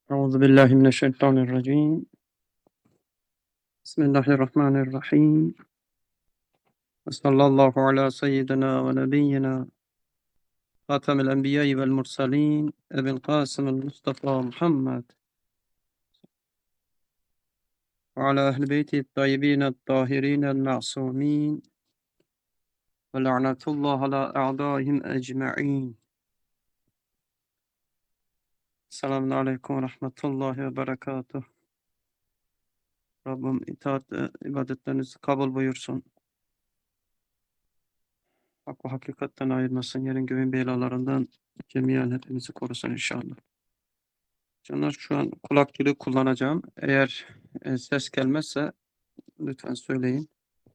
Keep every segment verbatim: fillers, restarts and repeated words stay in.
أعوذ بالله من الشيطان الرجيم. بسم الله الرحمن الرحيم. وصلى الله على سيدنا ونبينا خاتم الأنبياء والمرسلين أبي القاسم المصطفى محمد وعلى أهل بيته الطيبين الطاهرين المعصومين ولعنة الله على أعدائهم أجمعين. Selamun Aleyküm ve Rahmetullahi ve Berekatuh. Rabbim itaat e, ibadetlerinizi kabul buyursun. Hak ve hakikatten ayırmasın. Yerin göğün belalarından cemiyen hepimizi korusun inşallah. Canlar, şu an kulak dili kullanacağım. Eğer e, ses gelmezse lütfen söyleyin.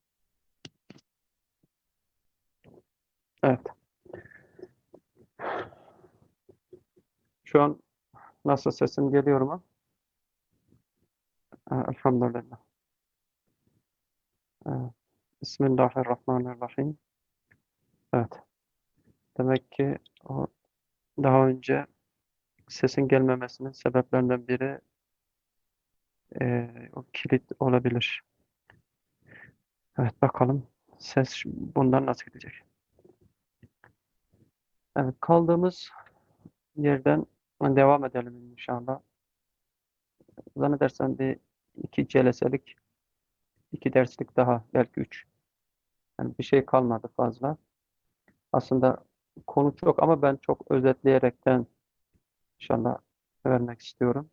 Evet. Şu an nasıl, sesim geliyor mu? Ha, elhamdülillah. Evet. Bismillahirrahmanirrahim. Evet. Demek ki o daha önce sesin gelmemesinin sebeplerinden biri e, o kilit olabilir. Evet, bakalım ses bundan nasıl gidecek. Evet, kaldığımız yerden devam edelim inşallah. Zannedersem bir iki celeselik, iki derslik daha, belki üç. Yani bir şey kalmadı fazla. Aslında konu çok ama ben çok özetleyerekten inşallah vermek istiyorum.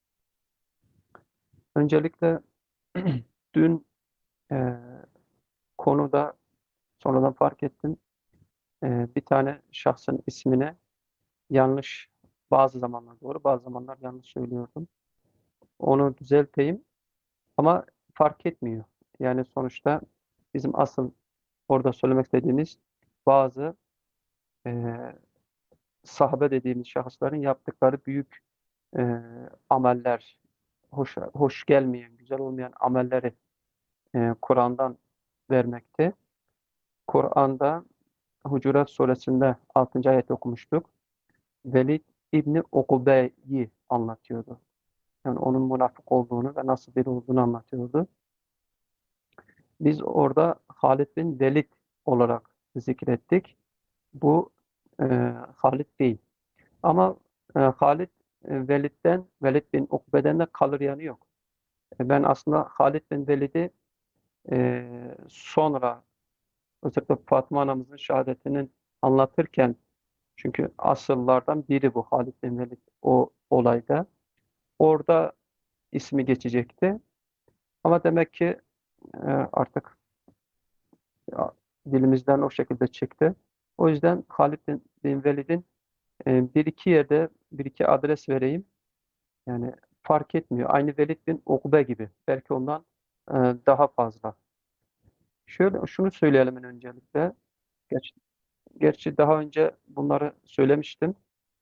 Öncelikle dün e, konuda sonradan fark ettim. E, bir tane şahsın ismini yanlış, bazı zamanlar doğru, bazı zamanlar yanlış söylüyordum. Onu düzelteyim ama fark etmiyor. Yani sonuçta bizim asıl orada söylemek istediğimiz bazı e, sahabe dediğimiz şahısların yaptıkları büyük e, ameller, hoş, hoş gelmeyen, güzel olmayan amelleri e, Kur'an'dan vermekte. Kur'an'da Hucurat suresinde altıncı ayet okumuştuk. Velid İbni Ukube'yi anlatıyordu. Yani onun münafık olduğunu ve nasıl biri olduğunu anlatıyordu. Biz orada Halid bin Velid olarak zikrettik. Bu e, Halid değil. Ama e, Halid e, Velid'den, Velid bin Ukbe'den de kalır yanı yok. E, ben aslında Halid bin Velid'i e, sonra özellikle Fatıma anamızın şehadetinin anlatırken, çünkü asıllardan biri bu Halid bin Velid o olayda. Orada ismi geçecekti. Ama demek ki e, artık ya, dilimizden o şekilde çıktı. O yüzden Halid bin, bin Velid'in e, bir iki yerde bir iki adres vereyim. Yani fark etmiyor. Aynı Velid bin Ukbe gibi. Belki ondan e, daha fazla. Şöyle şunu söyleyelim en öncelikle. Geç, gerçi daha önce bunları söylemiştim.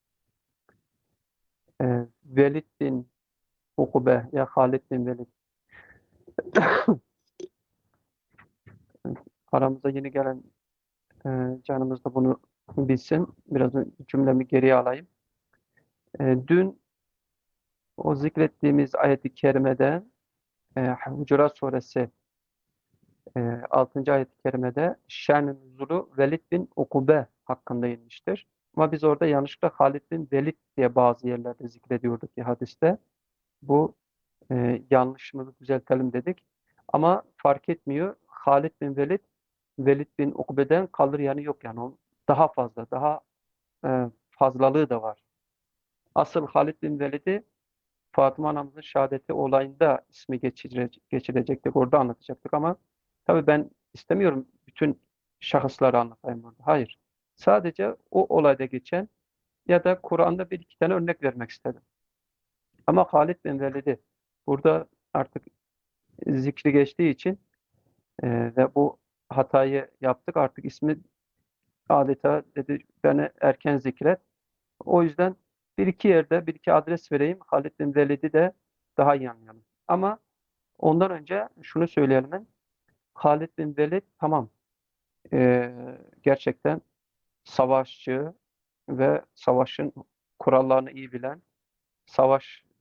E, Velid bin Ukbe ya Halid bin Velid. Aramıza yeni gelen e, canımız da bunu bilsin. Biraz cümlemi geriye alayım. E, dün o zikrettiğimiz ayet-i kerimede e, Hucurat suresi e, altıncı ayet-i kerimede şen-i nuzulu Velid bin Ukube hakkında inmiştir. Ama biz orada yanlışlıkla Halid bin Velid diye bazı yerlerde zikrediyorduk ki hadiste. Bu e, yanlışımızı düzeltelim dedik. Ama fark etmiyor. Halid bin Velid, Velid bin Ukbe'den kalır yanı yok yani. O daha fazla, daha e, fazlalığı da var. Asıl Halid bin Velid'i Fatıma anamızın şehadeti olayında ismi geçirecek, geçirecektik. Orada anlatacaktık ama tabii ben istemiyorum bütün şahısları anlatayım burada. Hayır. Sadece o olayda geçen ya da Kur'an'da bir iki tane örnek vermek istedim. Ama Halid bin Velid'i burada artık zikri geçtiği için e, ve bu hatayı yaptık. Artık ismi adeta dedi beni erken zikret. O yüzden bir iki yerde bir iki adres vereyim. Halid bin Velid'i de daha iyi anlayalım. Ama ondan önce şunu söyleyelim. Halid bin Velid tamam, e, gerçekten savaşçı ve savaşın kurallarını iyi bilen, savaş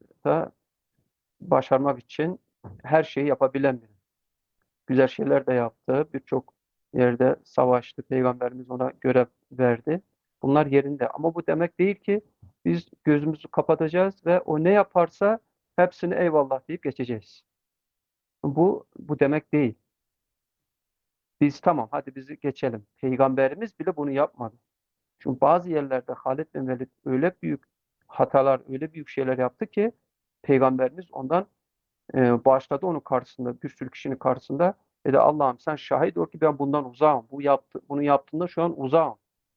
hayatta başarmak için her şeyi yapabilen biri. Güzel şeyler de yaptı. Birçok yerde savaştı. Peygamberimiz ona görev verdi. Bunlar yerinde. Ama bu demek değil ki biz gözümüzü kapatacağız ve o ne yaparsa hepsini eyvallah deyip geçeceğiz. Bu bu demek değil. Biz tamam hadi bizi geçelim. Peygamberimiz bile bunu yapmadı. Çünkü bazı yerlerde Halid bin Velid öyle büyük hatalar, öyle büyük şeyler yaptı ki Peygamberimiz ondan e, bağışladı onun karşısında, bir sürü kişinin karşısında. Dedi Allah'ım sen şahit ol ki ben bundan uzağım. Bu yaptı, bunu yaptığında şu an uzağım.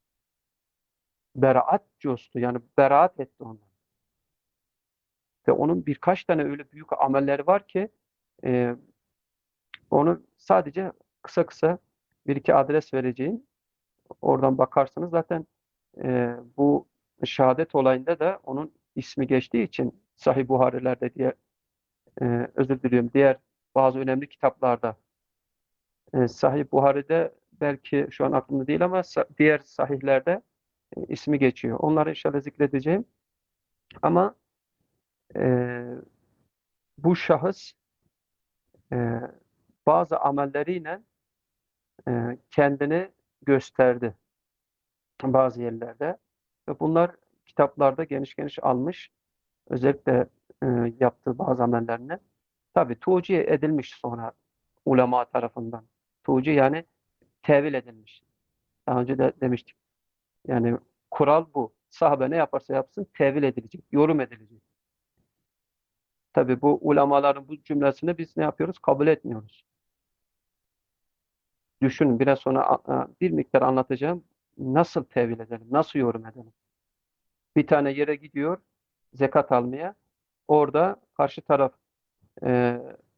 Beraat coştu. Yani beraat etti ondan. Ve onun birkaç tane öyle büyük amelleri var ki e, onu sadece kısa kısa bir iki adres vereceğim. Oradan bakarsanız zaten e, bu şehadet olayında da onun ismi geçtiği için Sahih Buhari'lerde diye e, özür diliyorum diğer bazı önemli kitaplarda e, Sahih Buhari'de belki şu an aklımda değil ama sa- diğer sahihlerde e, ismi geçiyor. Onları inşallah zikredeceğim. Ama e, bu şahıs e, bazı amelleriyle e, kendini gösterdi bazı yerlerde ve bunlar kitaplarda geniş geniş almış. Özellikle e, yaptığı bazı amellerini. Tabii tuğciye edilmiş sonra ulema tarafından. Tuğci yani tevil edilmiş. Daha önce de demiştik. Yani kural bu. Sahabe ne yaparsa yapsın tevil edilecek, yorum edilecek. Tabii bu ulemaların bu cümlesini biz ne yapıyoruz? Kabul etmiyoruz. Düşünün biraz sonra a- a- bir miktar anlatacağım. Nasıl tevil edelim? Nasıl yorum edelim? Bir tane yere gidiyor zekat almaya. Orada karşı taraf e,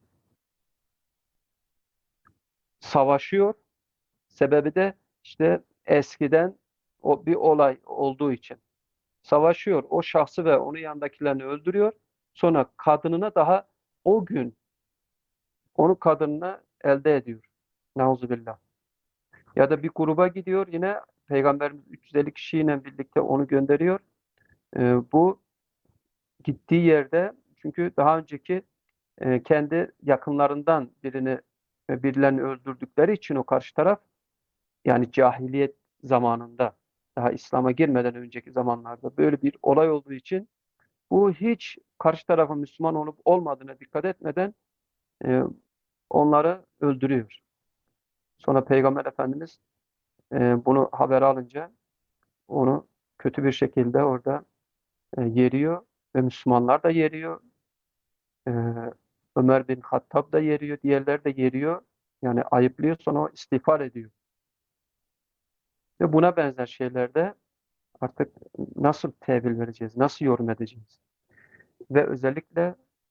savaşıyor. Sebebi de işte eskiden o bir olay olduğu için. Savaşıyor. O şahsı ve onun yanındakilerini öldürüyor. Sonra kadınına daha o gün onu kadınına elde ediyor. Nauzubillah. Ya da bir gruba gidiyor yine Peygamberimiz üç yüz elli kişiyle birlikte onu gönderiyor. Ee, bu gittiği yerde çünkü daha önceki e, kendi yakınlarından birini e, birilerini öldürdükleri için o karşı taraf yani cahiliyet zamanında daha İslam'a girmeden önceki zamanlarda böyle bir olay olduğu için bu hiç karşı tarafın Müslüman olup olmadığına dikkat etmeden e, onları öldürüyor. Sonra Peygamber Efendimiz e, bunu haber alınca onu kötü bir şekilde orada e, yeriyor ve Müslümanlar da yeriyor. E, Ömer bin Hattab da yeriyor, diğerler de yeriyor. Yani ayıplıyor sonra o istiğfar ediyor. Ve buna benzer şeylerde artık nasıl tevil vereceğiz, nasıl yorum edeceğiz? Ve özellikle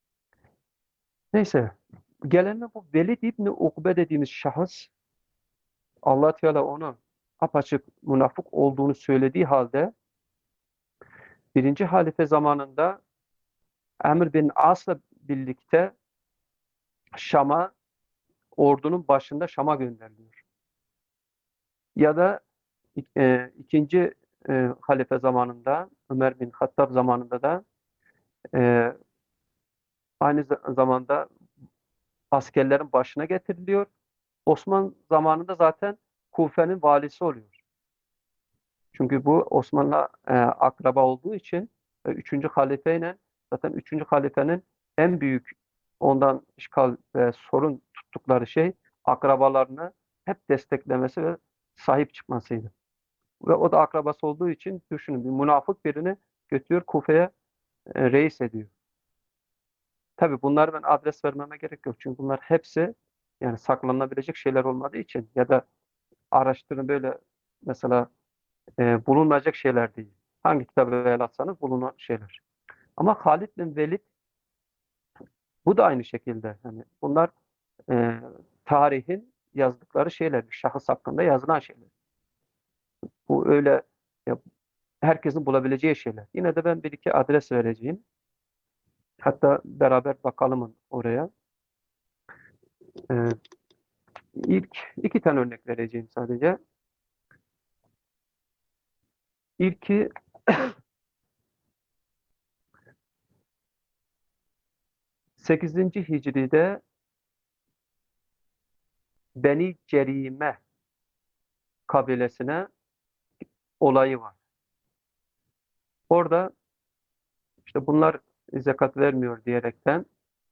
neyse gelelim bu Velid İbni Ukbe dediğimiz şahıs Allah Teala onu apaçık münafık olduğunu söylediği halde birinci halife zamanında Amr bin As'la birlikte Şam'a ordunun başında Şam'a gönderiliyor. Ya da e, ikinci e, halife zamanında Ömer bin Hattab zamanında da e, aynı zamanda askerlerin başına getiriliyor. Osman zamanında zaten Kufe'nin valisi oluyor. Çünkü bu Osman'la e, akraba olduğu için e, üçüncü halifeyle zaten üçüncü halifenin en büyük ondan işgal ve sorun tuttukları şey akrabalarını hep desteklemesi ve sahip çıkmasıydı. Ve o da akrabası olduğu için düşünün bir münafık birini götürüyor Kufe'ye e, reis ediyor. Tabii bunları ben adres vermeme gerek yok. Çünkü bunlar hepsi yani saklanabilecek şeyler olmadığı için ya da araştırın böyle mesela e, bulunmayacak şeyler değil. Hangi kitabı el atsanız bulunan şeyler. Ama Halid bin Velid bu da aynı şekilde. Yani bunlar e, tarihin yazdıkları şeyler. Bir şahıs hakkında yazılan şeyler. Bu öyle ya, herkesin bulabileceği şeyler. Yine de ben bir iki adres vereceğim. Hatta beraber bakalım oraya. E, ilk iki tane örnek vereceğim sadece. İlki sekizinci Hicri'de Beni Cerime kabilesine olayı var. Orada işte bunlar zekat vermiyor diyerekten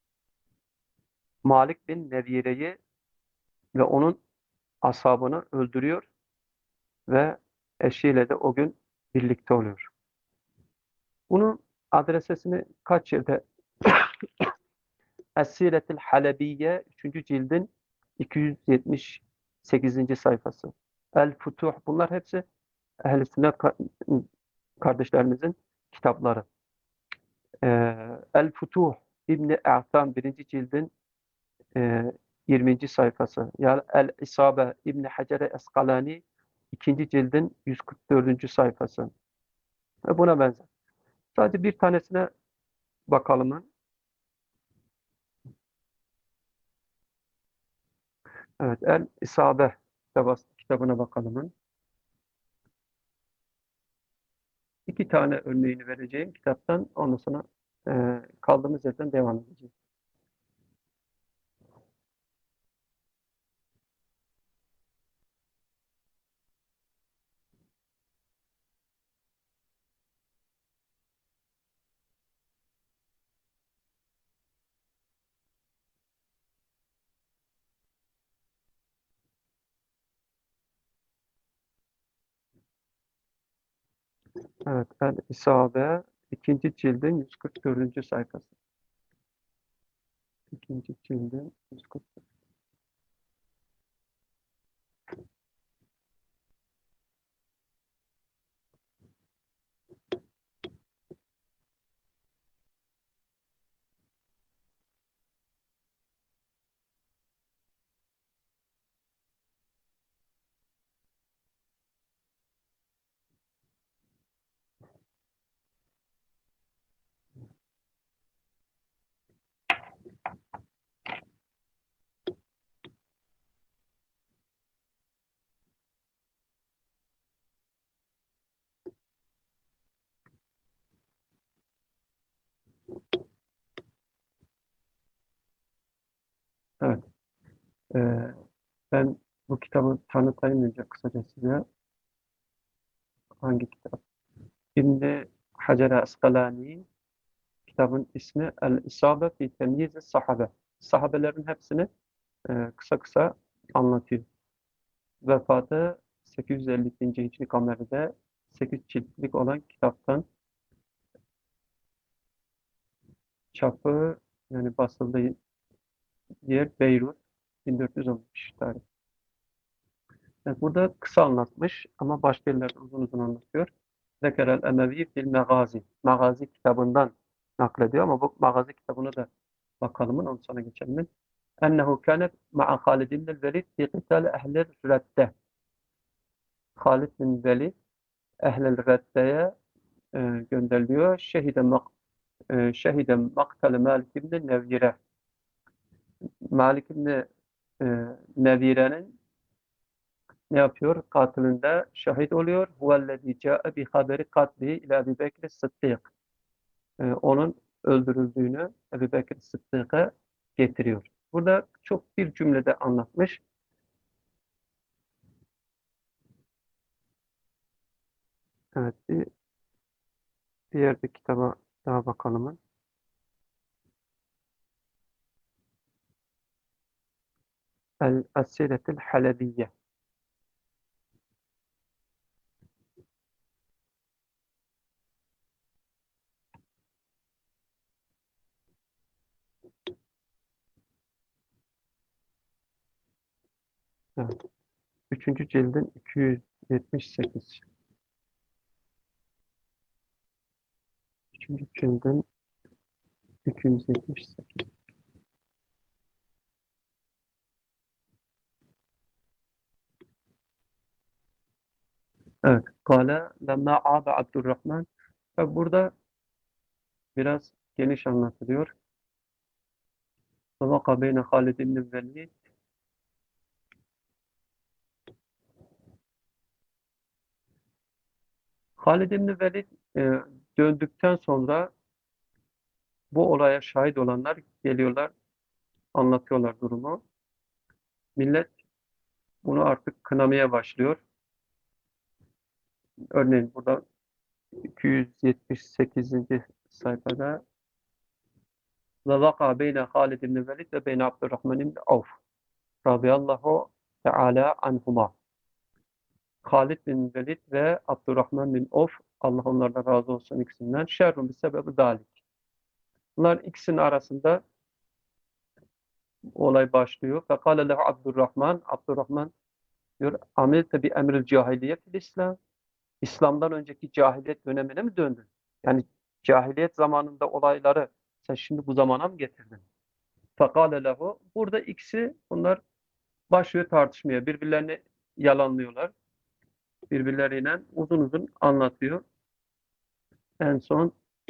Malik bin Nevire'yi ve onun ashabını öldürüyor ve eşiyle de o gün birlikte oluyor. Bunun adresesini kaç yerde Es-Siretil Halebiye üçüncü cildin iki yüz yetmiş sekizinci sayfası. El-Futuh bunlar hepsi Ehl-i Sünnet kardeşlerimizin kitapları. Ee, El-Futuh İbni A'tan birinci cildin e, yirminci sayfası. Yani El-İsabe İbni Hacer Eskalani ikinci cildin yüz kırk dördüncü sayfası. Ve buna benzer. Sadece bir tanesine bakalım. Evet, El-İsabe kitabına bakalım. İki tane örneğini vereceğim kitaptan. Ondan sonra e, kaldığımız yerden devam edeceğiz. Evet, El-İsabe ikinci cildin yüz kırk dördüncü sayfası. İkinci cildin yüz kırk. Evet, e, ben bu kitabı tanıtayım önce kısaca size. Hangi kitap? İbn Hacer Askalani kitabın ismi El-İsabe fi Temyiz Sahabe. Sahabelerin hepsini e, kısa kısa anlatıyor. Vefatı sekiz yüz elli ikinci Hicri kameride sekiz ciltlik olan kitaptan çapı yani basıldığı yer Beyrut bin dört yüz on beş tarih. Yani burada kısa anlatmış ama başka yerlerde uzun uzun anlatıyor. Zekerel Emevi fil Megazi. Megazi kitabından naklediyor ama bu Megazi kitabına da bakalım. Ondan sonra geçelim. Ennehu kâne ma'a Halid ibn Velid fi kıtal ehlil redde. Halid bin Velid ehlil redde'ye e, gönderiliyor. Şehide mak e, şehide maktal Malik ibn Nevire. Malik ibn e, Nevire'nin ne yapıyor? Katilinde şahit oluyor. Huvellezî câe bi haberi katlihi ila Ebu Bekir Sıddık. E, onun öldürüldüğünü Ebu Bekir Sıddık'a getiriyor. Burada çok bir cümlede anlatmış. Evet, bir diğer bir kitaba daha bakalım. El-Asiretil Halebiye. Evet. Üçüncü cildin iki yüz yetmiş sekiz. Üçüncü cildin iki yüz yetmiş sekiz. Evet. Kale lemma abe Abdurrahman. Ve burada biraz geniş anlatılıyor. Vaka beyne Halid ibn Velid. Halid ibn Velid e, döndükten sonra Bu olaya şahit olanlar geliyorlar, anlatıyorlar durumu. Millet bunu artık kınamaya başlıyor. Örneğin burada iki yüz yetmiş sekizinci sayfada وَوَقَعَ بَيْنَ خَالِدِ بْنِ الْوَلِيدِ وَبَيْنَ عَبْدِ الرَّحْمَنِ بْنِ عَوْفٍ رَضِيَ اللّٰهُ تَعَالَى عَنْهُمَا. Halid bin Velid ve Abdurrahman bin Avf, Allah onlardan razı olsun ikisinden, şerrun bir sebebi dalik. Bunlar ikisinin arasında olay başlıyor. فَقَالَ لَهُ Abdurrahman, Abdurrahman diyor, amilte bi emril cahiliye fil İslam. İslam'dan önceki cahiliyet dönemine mi döndün? Yani cahiliyet zamanında olayları sen şimdi bu zamana mı getirdin? فَقَالَ لَهُ. Burada ikisi, bunlar başlıyor tartışmaya. Birbirlerini yalanlıyorlar. Birbirleriyle uzun uzun anlatıyor. En son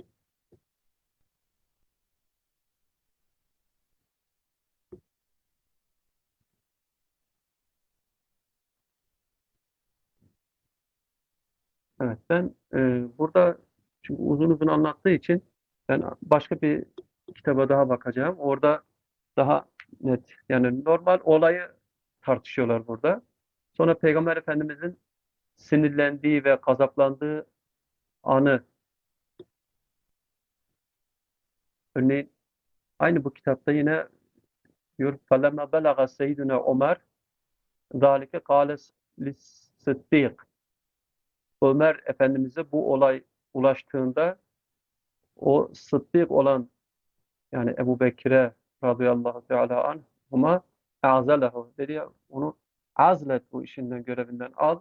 evet ben e, burada, çünkü uzun uzun anlattığı için ben başka bir kitaba daha bakacağım. Orada daha net, yani normal olayı tartışıyorlar burada. Sonra Peygamber Efendimizin sinirlendiği ve gazaplandığı anı, örneğin aynı bu kitapta yine diyor فَلَمَّا بَلَغَ سَيِّدُنَا Ömer ذَٰلِكَ قَالَ لِلصِّدِّيقِ. Ömer Efendimiz'e bu olay ulaştığında o Sıddık olan, yani Ebu Bekir'e radıyallahu teala anhuma azalehu dedi ya, onu azlet, bu işinden, görevinden al.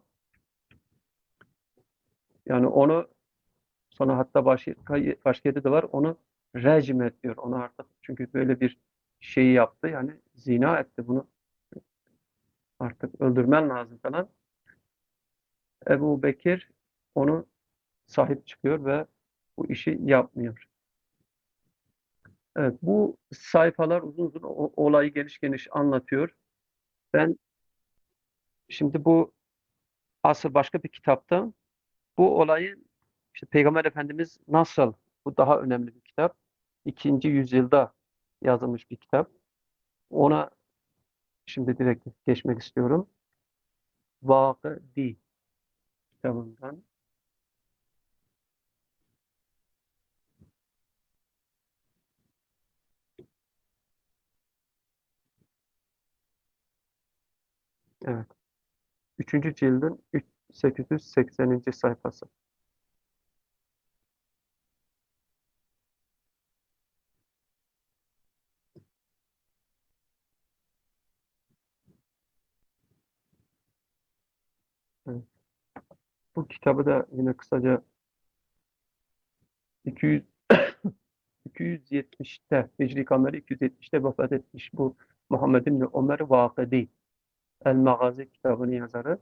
Yani onu sonra, hatta başka, başka yerde de var, onu rejim et diyor. Onu artık, çünkü böyle bir şeyi yaptı, yani zina etti, bunu artık öldürmen lazım falan. Ebu Bekir onu sahip çıkıyor ve bu işi yapmıyor. Evet, bu sayfalar uzun uzun o- olayı geniş geniş anlatıyor. Ben şimdi bu asıl başka bir kitapta bu olayı, işte Peygamber Efendimiz nasıl, bu daha önemli bir kitap. İkinci yüzyılda yazılmış bir kitap. Ona şimdi direkt geçmek istiyorum. Vakıdi kitabından. Evet. Üçüncü cildin sekiz yüz sekseninci sayfası. Evet. Bu kitabı da yine kısaca iki yüz iki yüz yetmişte, Hicri kameri iki yüz yetmişte vefat etmiş bu Muhammed bin Ömer Vakıdi, El Magazi kitabının yazarı.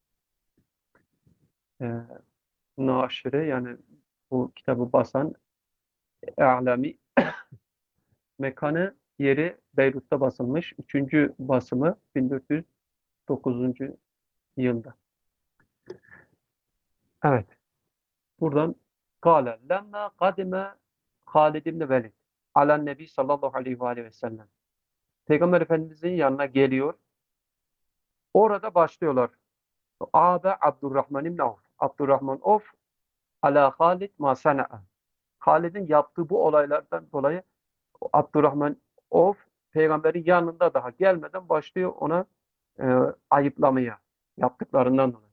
Ee, Naşire, yani bu kitabı basan E'lami, mekanı, yeri Beyrut'ta basılmış. Üçüncü basımı bin dört yüz dokuzuncu yılda. Evet. Buradan kâle lemme kadime Halid ibn Velid alen nebi sallallahu aleyhi ve aleyhi ve sellem. Peygamber Efendimizin yanına geliyor. Orada başlıyorlar. Abe Abdurrahman ibn Avf. Abdurrahman Avf ala Halid ma sana'a. Halid'in yaptığı bu olaylardan dolayı Abdurrahman Avf peygamberin yanında daha gelmeden başlıyor ona e, ayıplamaya, yaptıklarından dolayı.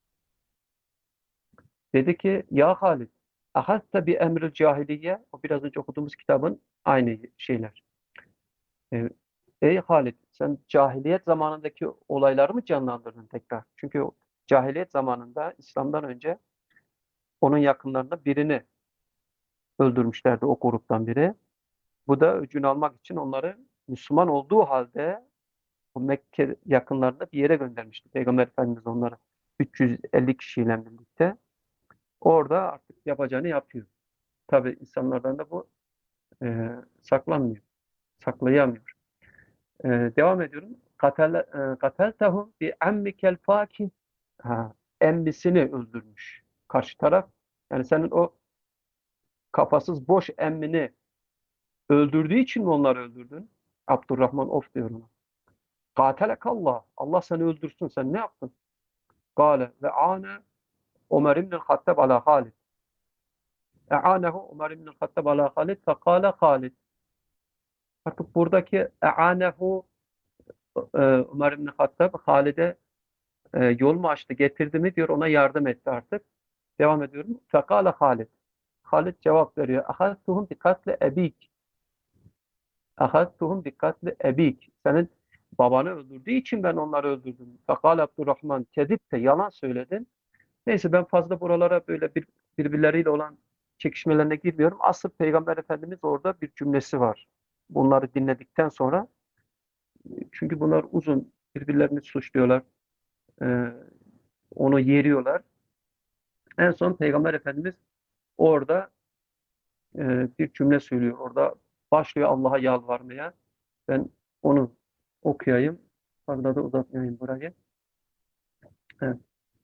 Dedi ki ya Halid, ahasta bi emril cahiliye, o biraz önce okuduğumuz kitabın aynı şeyler. E, Ey Halid, sen cahiliyet zamanındaki olayları mı canlandırdın tekrar? Çünkü o cahiliyet zamanında, İslam'dan önce, onun yakınlarında birini öldürmüşlerdi, o gruptan biri. Bu da öcünü almak için onları Müslüman olduğu halde o Mekke yakınlarında bir yere göndermişti Peygamber Efendimiz onları üç yüz elli kişiyle birlikte. Orada artık yapacağını yapıyor. Tabi insanlardan da bu e, saklanmıyor, saklayamıyor. E, devam ediyorum. Katel, e, kateltehum bi emmikel fakih. Ha, emmisini öldürmüş karşı taraf. Yani senin o kafasız boş emmini Öldürdüğü için mi onları öldürdün? Abdurrahman of diyor ona. Katelekallah. Allah seni öldürsün. Sen ne yaptın? Kale ve ane Ömer ibn Hattab ala Halid. E'anehu Ömer ibn Hattab ala Halid fekale Halid. Artık buradaki e'anehu e, Ömer ibn Hattab Halid'e e, yol mu açtı, getirdi mi diyor, ona yardım etti artık. Devam ediyorum. Fekale Halid. Halid cevap veriyor. Ahaztuhum bi katli ebik. Ahaztuhum bi katli ebik. Senin babanı öldürdüğü için ben onları öldürdüm. Fekale Abdurrahman. Kedip de yalan söyledin. Neyse ben fazla buralara böyle bir, birbirleriyle olan çekişmelerine girmiyorum. Asıl Peygamber Efendimiz orada bir cümlesi var. Bunları dinledikten sonra, çünkü bunlar uzun, birbirlerini suçluyorlar, e, onu yeriyorlar. En son Peygamber Efendimiz orada e, bir cümle söylüyor. Orada başlıyor Allah'a yalvarmaya. Ben onu okuyayım. Fazla da uzatmayayım burayı. Evet.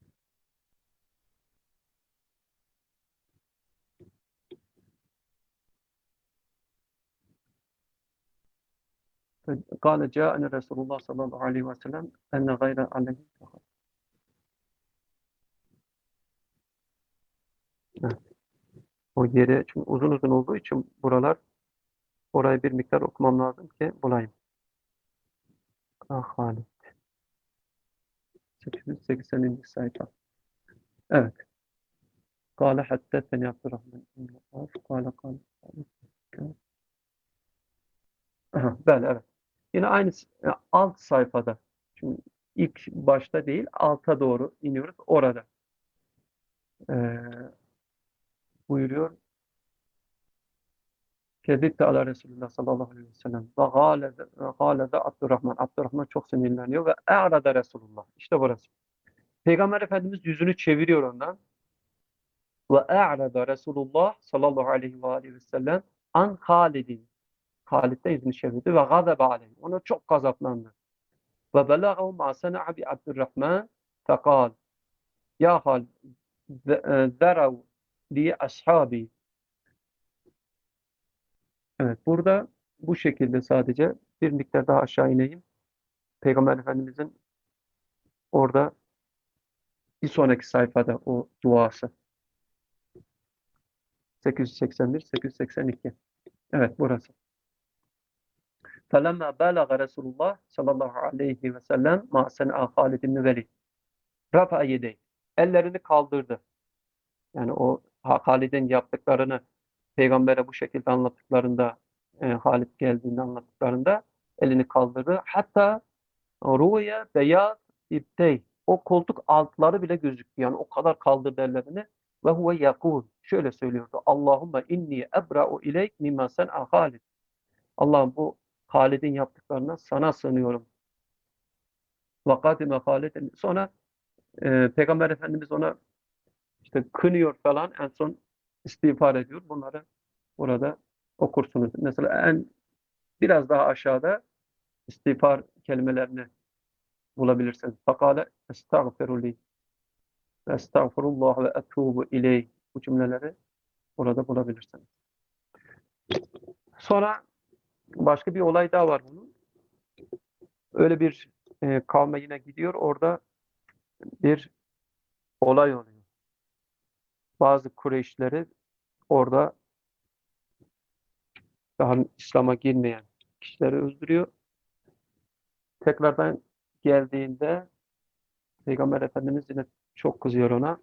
قال جاءنا رسول الله صلى الله عليه وسلم أن غير عليه. Evet. O yeri çünkü uzun uzun olduğu için buralar, orayı bir miktar okumam lazım ki bulayım. Ah Halid. sekiz yüz sekseninci sayfa. Evet. Kâle haddeseni Abdurrahman ibn Avf. Kâle kâle. Aha, böyle evet. Yine aynı s- e, alt sayfada. Şimdi ilk başta değil, alta doğru iniyoruz. Orada Ee, buyuruyor. Kedikte ala Resulullah sallallahu aleyhi ve sellem. Ve gâlede, ve gâlede Abdurrahman. Abdurrahman çok sinirleniyor ve e'rada Resulullah. İşte burası. Peygamber Efendimiz yüzünü çeviriyor ondan. Ve e'rada Resulullah sallallahu aleyhi ve aleyhi ve sellem an Halid'in. Halid de yüzünü çevirdi ve gâzebe aleyhi. Ona çok gazaplandı. Ve belâhu ma sena'a bi Abdurrahman fekal. Ya Halid zerav li ashabi. Evet, burada bu şekilde sadece bir miktar daha aşağı ineyim. Peygamber Efendimizin orada bir sonraki sayfada o duası. sekiz yüz seksen bir sekiz yüz seksen iki. Evet, burası. فَلَمَّا بَلَغَ رَسُولُ اللّٰهِ sallallahu aleyhi ve sellem مَا سَنَعَ خَالِدٍ مِّ Rafa yedey. Ellerini kaldırdı. Yani o Halid'in yaptıklarını Peygamber'e bu şekilde anlattıklarında, e, Halid geldiğinde anlattıklarında elini kaldırdı. Hatta ruya beyaz iptey. O koltuk altları bile gözüktü. Yani o kadar kaldırdı ellerini. Ve huve yakul. Şöyle söylüyordu. Allahümme inni ebra'u ileyk mimma sen'a Halid. Allah'ım bu Halid'in yaptıklarına sana sığınıyorum. Ve kadime Halid. Sonra e, Peygamber Efendimiz ona işte kınıyor falan. En son istiğfar ediyor. Bunları burada okursunuz. Mesela en biraz daha aşağıda istiğfar kelimelerini bulabilirsiniz. Fakale estağfirullah ve estağfurullah ve etubu ileyh. Bu cümleleri burada bulabilirsiniz. Sonra başka bir olay daha var bunun. Öyle bir e, kavme yine gidiyor. Orada bir olay oluyor. Bazı Kureyşleri orada daha İslam'a girmeyen kişileri öldürüyor. Tekrardan geldiğinde Peygamber Efendimiz yine çok kızıyor ona.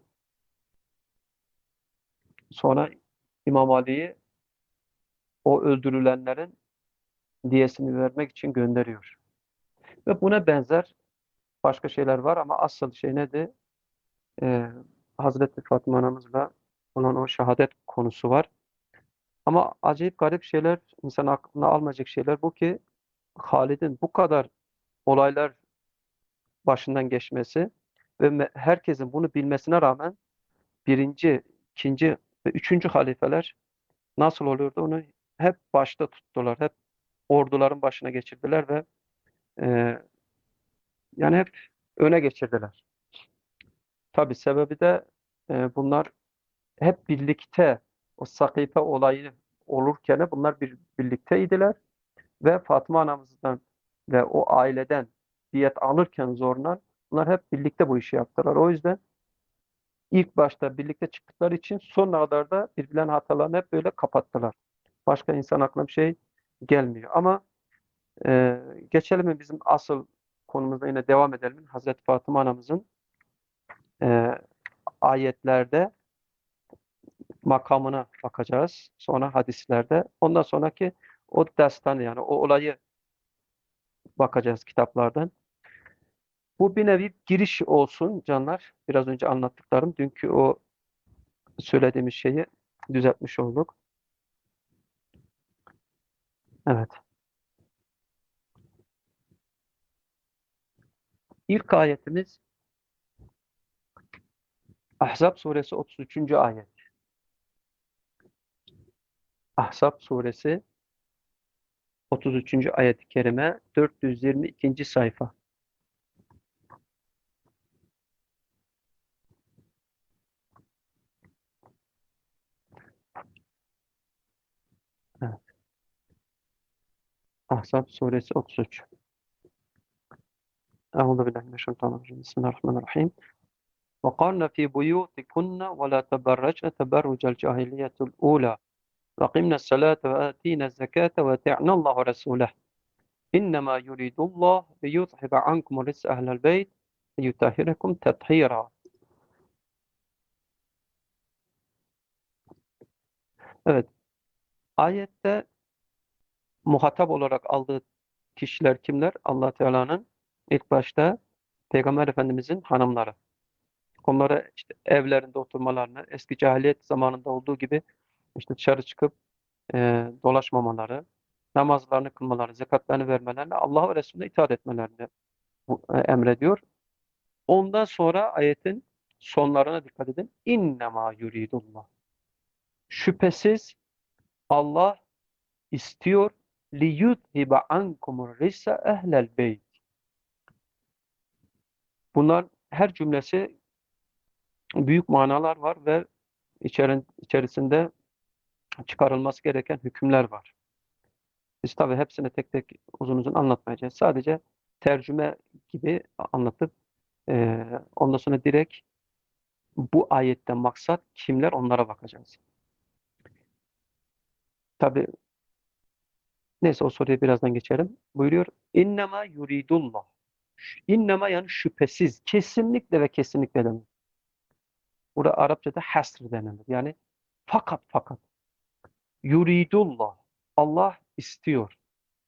Sonra İmam Ali'yi o öldürülenlerin diyesini vermek için gönderiyor. Ve buna benzer başka şeyler var ama asıl şey nedir? Ee, Hazreti Fatıma anamızla olan o şehadet konusu var. Ama acayip garip şeyler, insan aklına almayacak şeyler bu ki Halid'in bu kadar olaylar başından geçmesi ve me- herkesin bunu bilmesine rağmen birinci, ikinci ve üçüncü halifeler nasıl oluyordu onu hep başta tuttular. Hep orduların başına geçirdiler ve e, yani hep öne geçirdiler. Tabii sebebi de e, bunlar hep birlikte o Sakife olayı olurken bunlar bir, birlikteydiler ve Fatıma anamızdan ve o aileden diyet alırken zorla bunlar hep birlikte bu işi yaptılar. O yüzden ilk başta birlikte çıktıkları için sonuna kadar da birbirlerinin hatalarını hep böyle kapattılar. Başka insan aklına bir şey gelmiyor. Ama e, geçelim mi bizim asıl konumuzda yine devam edelim. Hazreti Fatıma anamızın e, ayetlerde makamına bakacağız. Sonra hadislerde. Ondan sonraki o destan yani o olayı bakacağız kitaplardan. Bu bir nevi giriş olsun canlar. Biraz önce anlattıklarım. Dünkü o söylediğimiz şeyi düzeltmiş olduk. Evet. İlk ayetimiz Ahzab suresi otuz üçüncü ayet. Ahzab suresi otuz üçüncü ayet-i kerime dört yüz yirmi ikinci sayfa. Evet. Ahzab suresi otuz üç. Euzu billahi mineşşeytanirracim. Bismillahirrahmanirrahim. وَقَرْنَ فِي بُيُوتِكُنَّ وَلَا تَبَرَّجْنَ تَبَرُّجَ الْجَاهِلِيَّةِ الْأُولَى وَأَقِمْنَ الصَّلَاةَ وَآتِينَ الزَّكَاةَ وَأَطِعْنَ اللَّهَ وَرَسُولَهُ إِنَّمَا يُرِيدُ اللَّهُ لِيُذْهِبَ عَنكُمُ الرِّجْسَ أَهْلَ الْبَيْتِ وَيُطَهِّرَكُمْ تَطْهِيرًا. Evet, ayette muhatap olarak aldığı kişiler kimler? Allah Teala'nın ilk başta Peygamber Efendimizin hanımları. Onlara işte evlerinde oturmalarını, eski cahiliyet zamanında olduğu gibi işte dışarı çıkıp e, dolaşmamaları, namazlarını kılmaları, zekatlarını vermelerini, Allah ve Resulüne itaat etmelerini bu- e, emrediyor. Ondan sonra ayetin sonlarına dikkat edin. İnnemâ yuridullah. Şüphesiz Allah istiyor liyudhibe ankumur risse ehlel beyt. Bunlar her cümlesi büyük manalar var ve içerin, içerisinde çıkarılması gereken hükümler var. Biz tabii hepsini tek tek uzun uzun anlatmayacağız. Sadece tercüme gibi anlatıp e, ondan sonra direkt bu ayetten maksat kimler onlara bakacağız. Tabii neyse o soruya birazdan geçelim. Buyuruyor. İnnema yuridullah. İnnema yani şüphesiz, kesinlikle ve kesinlikle denir. Burada Arapçada hasr denilir. Yani fakat fakat yuridullah. Allah istiyor.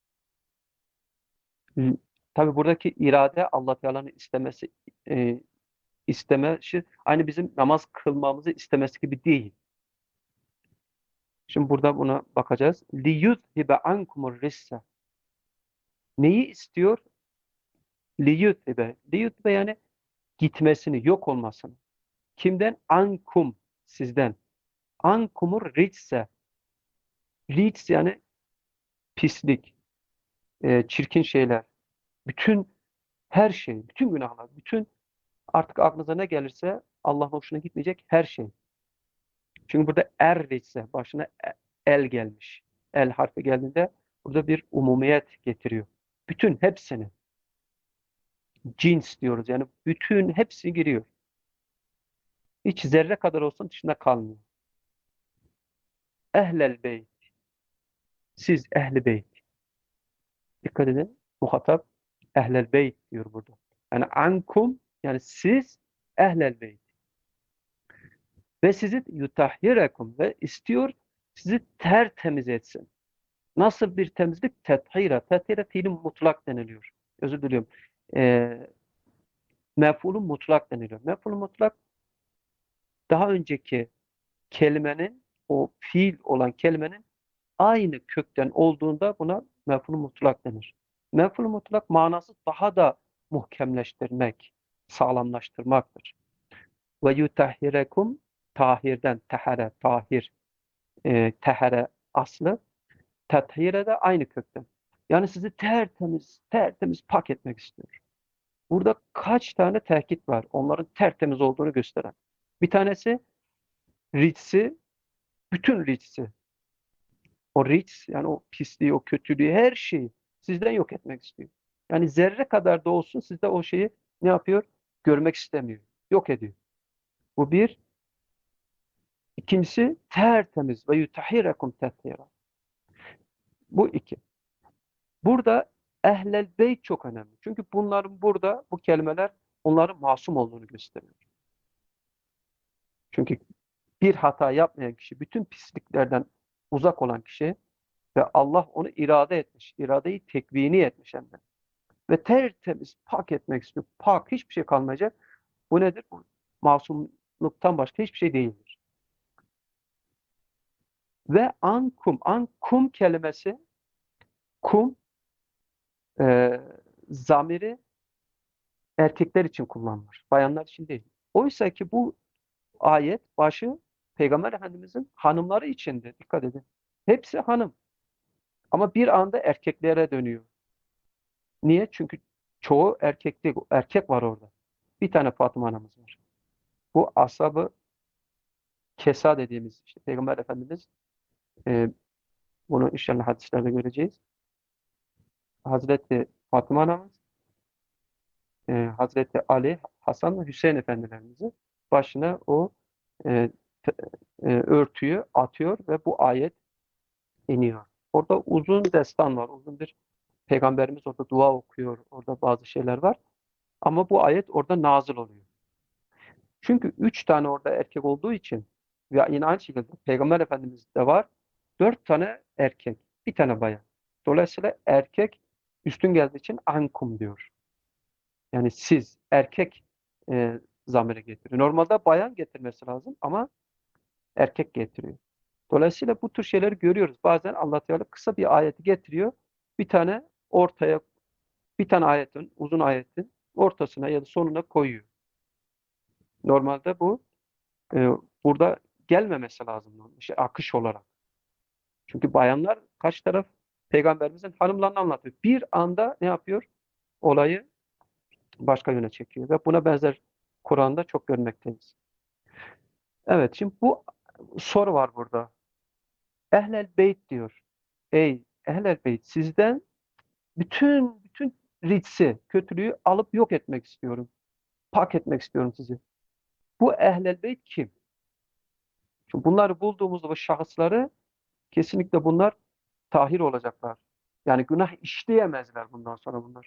L- Tabii buradaki irade Allah Teala'nın istemesi e, istemesi aynı bizim namaz kılmamızı istemesi gibi değil. Şimdi burada buna bakacağız. لِيُذْهِبَ عَنْكُمُ الرِّسَّ. Neyi istiyor? لِيُذْهِبَ. لِيُذْهِبَ yani gitmesini, yok olmasını. Kimden? Ankum, sizden. Ankumur ritse. Rits yani pislik, e, çirkin şeyler. Bütün her şey, bütün günahlar, bütün artık aklınıza ne gelirse Allah'ın hoşuna gitmeyecek her şey. Çünkü burada er ritse, başına e- el gelmiş. El harfi geldiğinde burada bir umumiyet getiriyor. Bütün hepsini. Cins diyoruz. Yani bütün hepsi giriyor. Hiç zerre kadar olsun dışında kalmıyor. Ehlel beyt. Siz ehli beyt. Dikkat edin. Muhatap ehlel beyt diyor burada. Yani ankum yani siz ehlel beyt. Ve sizi yutahhirekum ve istiyor sizi tertemiz etsin. Nasıl bir temizlik? Tethira. Tethira fiili mutlak deniliyor. Özür diliyorum. Ee, mef'ulun mutlak deniliyor. Mef'ulun mutlak daha önceki kelimenin o fiil olan kelimenin aynı kökten olduğunda buna mef'ul mutlak denir. Mef'ul mutlak manası daha da muhkemleştirmek, sağlamlaştırmaktır. Ve yutahhirekum tahirden tehere, tahir, e, tehere aslı, tethire de aynı kökten. Yani sizi tertemiz, tertemiz pak etmek istiyor. Burada kaç tane tehkit var? Onların tertemiz olduğunu gösteren. Bir tanesi ritsi, bütün ritsi. O riç, yani o pisliği, o kötülüğü, her şeyi sizden yok etmek istiyor. Yani zerre kadar da olsun sizde o şeyi ne yapıyor? Görmek istemiyor. Yok ediyor. Bu bir. İkincisi tertemiz ve yutahhirekum tethira. Bu iki. Burada ehlel beyt çok önemli. Çünkü bunların burada bu kelimeler onların masum olduğunu gösteriyor. Çünkü bir hata yapmayan kişi, bütün pisliklerden uzak olan kişi ve Allah onu irade etmiş. İradeyi tekvini etmiş hem de. Ve tertemiz pak etmek istiyor. Pak, hiçbir şey kalmayacak. Bu nedir? Bu masumluktan başka hiçbir şey değildir. Ve ankum, ankum kelimesi, kum e, zamiri erkekler için kullanılır. Bayanlar için değil. Oysa ki bu ayet başı Peygamber Efendimizin hanımları içindi. Dikkat edin. Hepsi hanım. Ama bir anda erkeklere dönüyor. Niye? Çünkü çoğu erkek değil. Erkek var orada. Bir tane Fatıma anamız var. Bu ashab-ı kesa dediğimiz işte Peygamber Efendimiz, e, bunu inşallah hadislerde göreceğiz. Hazreti Fatıma anamız, e, Hazreti Ali, Hasan ve Hüseyin efendilerimizi başına o e, te- e, örtüyü atıyor ve bu ayet iniyor. Orada uzun destan var. Uzun bir peygamberimiz orada dua okuyor. Orada bazı şeyler var. Ama bu ayet orada nazil oluyor. Çünkü üç tane orada erkek olduğu için ve yine aynı şekilde Peygamber Efendimiz de var. Dört tane erkek. Bir tane bayan. Dolayısıyla erkek üstün geldiği için ankum diyor. Yani siz erkek e, zamiri getiriyor. Normalde bayan getirmesi lazım ama erkek getiriyor. Dolayısıyla bu tür şeyleri görüyoruz. Bazen Allah Teala kısa bir ayeti getiriyor. Bir tane ortaya, bir tane ayetin, uzun ayetin ortasına ya da sonuna koyuyor. Normalde bu e, burada gelmemesi lazım. İşte akış olarak. Çünkü bayanlar kaç taraf Peygamberimizin hanımlarını anlatıyor. Bir anda ne yapıyor? Olayı başka yöne çekiyor. Ve buna benzer Kur'an'da çok görmekteyiz. Evet, şimdi bu soru var burada. Ehlel beyt diyor. Ey ehlel beyt, sizden bütün bütün ritsi, kötülüğü alıp yok etmek istiyorum. Pak etmek istiyorum sizi. Bu ehlel beyt kim? Çünkü bunları bulduğumuzda bu şahısları kesinlikle bunlar tahir olacaklar. Yani günah işleyemezler bundan sonra bunlar.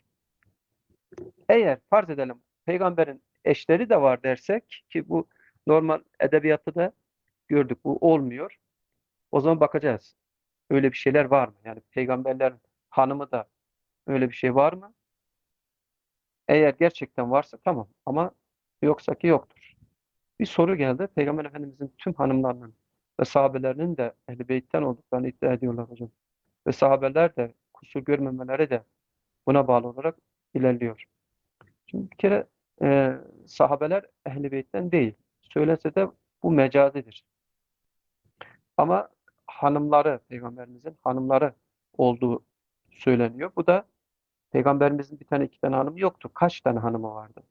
Eğer farz edelim peygamberin eşleri de var dersek ki bu normal edebiyatı da gördük, bu olmuyor. O zaman bakacağız. Öyle bir şeyler var mı? Yani peygamberlerin hanımı da öyle bir şey var mı? Eğer gerçekten varsa tamam ama yoksa ki yoktur. Bir soru geldi. Peygamber Efendimizin tüm hanımlarının ve sahabelerinin de Ehl-i Beyt'ten olduklarını iddia ediyorlar hocam. Ve sahabeler de kusur görmemeleri de buna bağlı olarak ilerliyor. Şimdi bir kere e, sahabeler Ehl-i Beyt'ten değil. Söylese de bu mecazidir. Ama hanımları, Peygamberimizin hanımları olduğu söyleniyor. Bu da Peygamberimizin bir tane iki tane hanımı yoktu. Kaç tane hanımı vardı?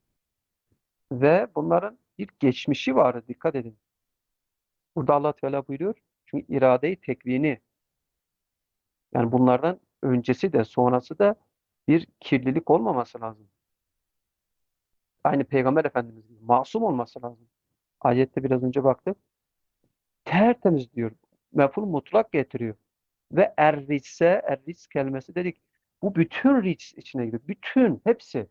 Ve bunların bir geçmişi vardı. Dikkat edin. Burada Allah Teala buyuruyor. Çünkü iradeyi tekvini, yani bunlardan öncesi de sonrası da bir kirlilik olmaması lazım. Aynı Peygamber Efendimiz gibi masum olması lazım. Ayette biraz önce baktık. Tertemiz diyor. Mef'ul mutlak getiriyor. Ve er-ritse, er-rits kelimesi dedik. Bu bütün rits içine giriyor. Bütün, hepsi.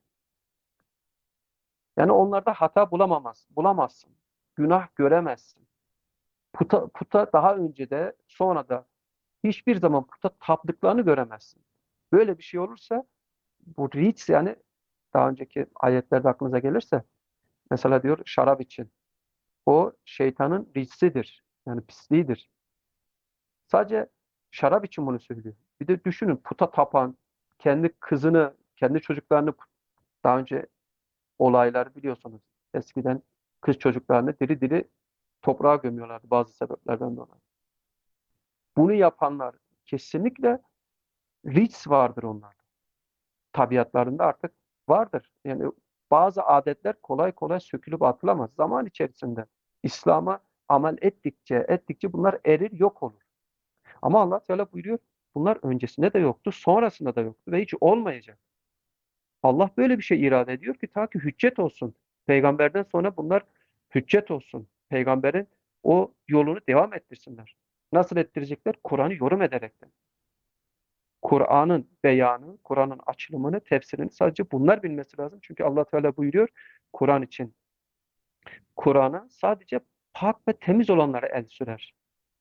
Yani onlarda hata bulamamaz, bulamazsın. Günah göremezsin. Puta, puta daha önce de sonra da hiçbir zaman puta taptıklarını göremezsin. Böyle bir şey olursa bu rits, yani daha önceki ayetlerde aklınıza gelirse mesela diyor şarap için. O şeytanın ritsidir. Yani pisliğidir. Sadece şarap için bunu söylüyor. Bir de düşünün puta tapan, kendi kızını, kendi çocuklarını, daha önce olaylar biliyorsunuz. Eskiden kız çocuklarını diri diri toprağa gömüyorlardı bazı sebeplerden dolayı. Bunu yapanlar kesinlikle rics vardır onlarda. Tabiatlarında artık vardır. Yani bazı adetler kolay kolay sökülüp atılamaz. Zaman içerisinde İslam'a amel ettikçe ettikçe bunlar erir, yok olur. Ama Allah Teala buyuruyor, bunlar öncesinde de yoktu, sonrasında da yoktu ve hiç olmayacak. Allah böyle bir şey irade ediyor ki ta ki hüccet olsun. Peygamberden sonra bunlar hüccet olsun. Peygamberin o yolunu devam ettirsinler. Nasıl ettirecekler? Kur'an'ı yorum ederekten. Kur'an'ın beyanı, Kur'an'ın açılımını, tefsirini sadece bunlar bilmesi lazım. Çünkü Allah Teala buyuruyor Kur'an için. Kur'an'a sadece pak ve temiz olanlara el sürer.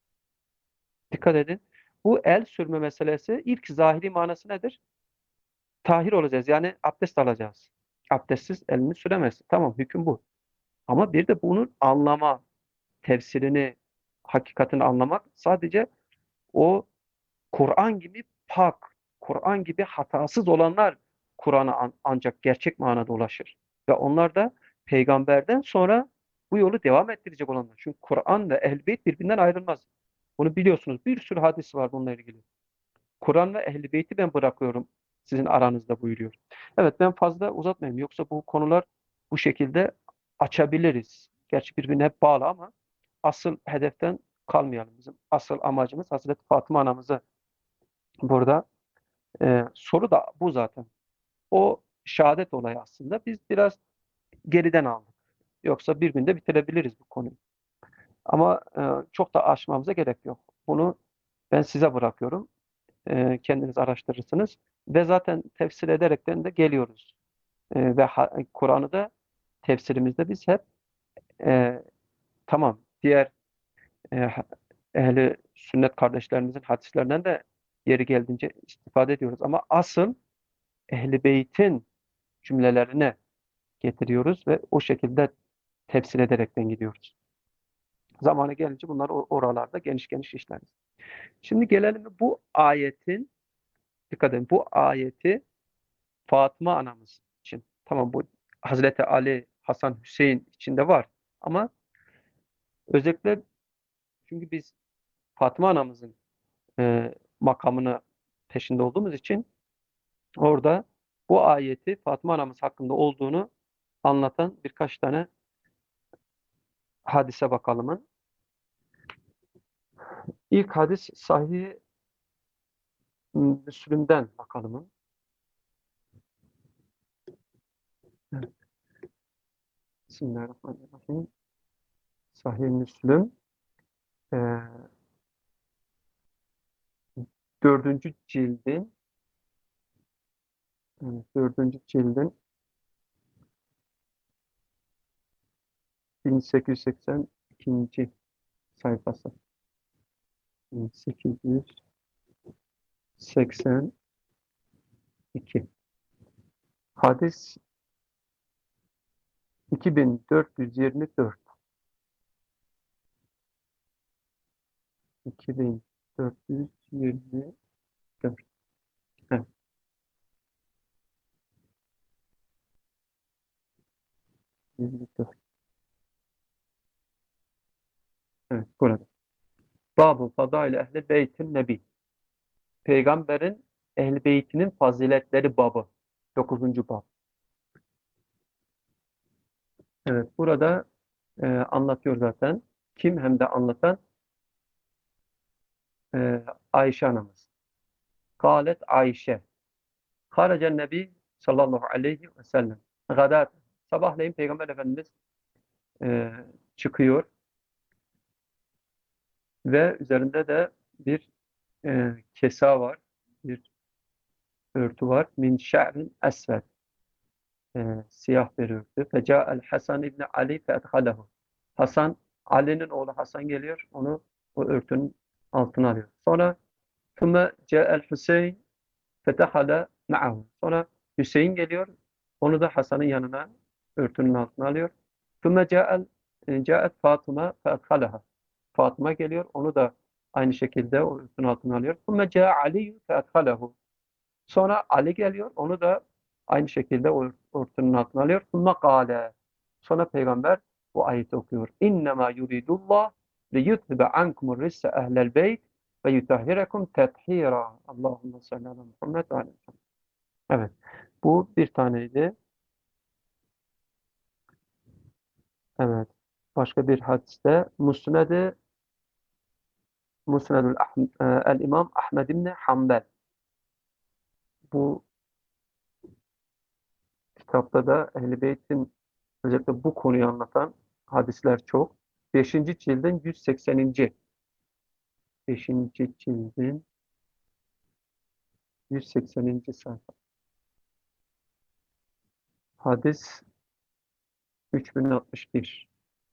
Dikkat edin. Bu el sürme meselesi ilk zahiri manası nedir? Tahir olacağız. Yani abdest alacağız. Abdestsiz elini süremez. Tamam, hüküm bu. Ama bir de bunun anlama, tefsirini, hakikatini anlamak sadece o Kur'an gibi pak, Kur'an gibi hatasız olanlar Kur'an'a an- ancak gerçek manada ulaşır. Ve onlar da peygamberden sonra bu yolu devam ettirecek olanlar. Çünkü Kur'an ve Ehl-i Beyt birbirinden ayrılmaz. Bunu biliyorsunuz. Bir sürü hadis var bununla ilgili. Kur'an ve Ehl-i Beyt'i ben bırakıyorum sizin aranızda buyuruyor. Evet, ben fazla uzatmayayım. Yoksa bu konular bu şekilde açabiliriz. Gerçi birbirine hep bağlı ama asıl hedeften kalmayalım. Bizim asıl amacımız Hazreti Fatıma anamızı burada e, soru da bu zaten. O şehadet olayı aslında. Biz biraz geriden aldık. Yoksa bir günde bitirebiliriz bu konuyu. Ama e, çok da aşmamıza gerek yok. Bunu ben size bırakıyorum. E, kendiniz araştırırsınız. Ve zaten tefsir ederekten de geliyoruz. E, ve ha- Kur'an'ı da tefsirimizde biz hep e, tamam diğer e, ehli sünnet kardeşlerimizin hadislerinden de yeri geldiğince istifade ediyoruz. Ama asıl ehli beytin cümlelerine getiriyoruz ve o şekilde tefsir ederekten gidiyoruz. Zamanı gelince bunlar o- oralarda geniş geniş işleriz. Şimdi gelelim bu ayetin, dikkat edin, bu ayeti Fatıma anamız için. Tamam, bu Hazreti Ali, Hasan, Hüseyin içinde var. Ama özellikle çünkü biz Fatıma anamızın e, makamını peşinde olduğumuz için orada bu ayeti Fatıma anamız hakkında olduğunu anlatan birkaç tane hadise bakalım. İlk hadis Sahih Müslüm'den bakalım. Evet. Bismillahirrahmanirrahim. Sahih Müslüm e, dördüncü cildin e, dördüncü cildin bin sekiz yüz seksen ikinci sayfası. bin sekiz yüz seksen iki. Hadis iki bin dört yüz yirmi dört. iki bin dört yüz yirmi dört. Evet, yirmi dört. Evet, burada. Babu fadail ehli beytin nebi. Peygamberin ehl beytinin faziletleri babı. Dokuzuncu bab. Evet, burada e, anlatıyor zaten. Kim hem de anlatan e, Ayşe anamız. Kalet Ayşe. Haracen Nebi sallallahu aleyhi ve sellem. Gadat. Sabahleyin Peygamber Efendimiz e, çıkıyor ve üzerinde de bir e, kesa var. Bir örtü var. Min şa'rin esved. E, siyah bir örtü. Feca'el Hasan İbni Ali feedhalehu. Hasan, Ali'nin oğlu Hasan geliyor. Onu o örtünün altına alıyor. Sonra ثُمَّ جاء الحسين فَدَخَلَ مَعَهُ. Sonra Hüseyin geliyor. Onu da Hasan'ın yanına örtünün altına alıyor. ثُمَّ جاء جاءت Fatıma فَأَدْخَلَهَا. Fatıma geliyor. Onu da aynı şekilde o örtünün altına alıyor. ثُمَّ جاء عَلِيُّ فَأَدْخَلَهُ. Sonra Ali geliyor. Onu da aynı şekilde o örtünün altına alıyor. ثُمَّ قَالَ. Sonra Peygamber bu ayeti okuyor. İnnemâ yuridullah liyuthibe ankumur risse ehlel beyt ve yutahhirekum tethira. Allahümme salli ala Muhammed ve aleyhi. Evet. Bu bir taneydi. Evet. Başka bir hadiste Musned-i Musnedül Ahm- e, El-İmam Ahmed İbni Hanbel. Bu kitapta da Ehl-i Beyt'in özellikle bu konuyu anlatan hadisler çok. Beşinci cildin yüz sekseninci. Beşinci cildin yüz sekseninci sayfa. Hadis üç bin altmış bir.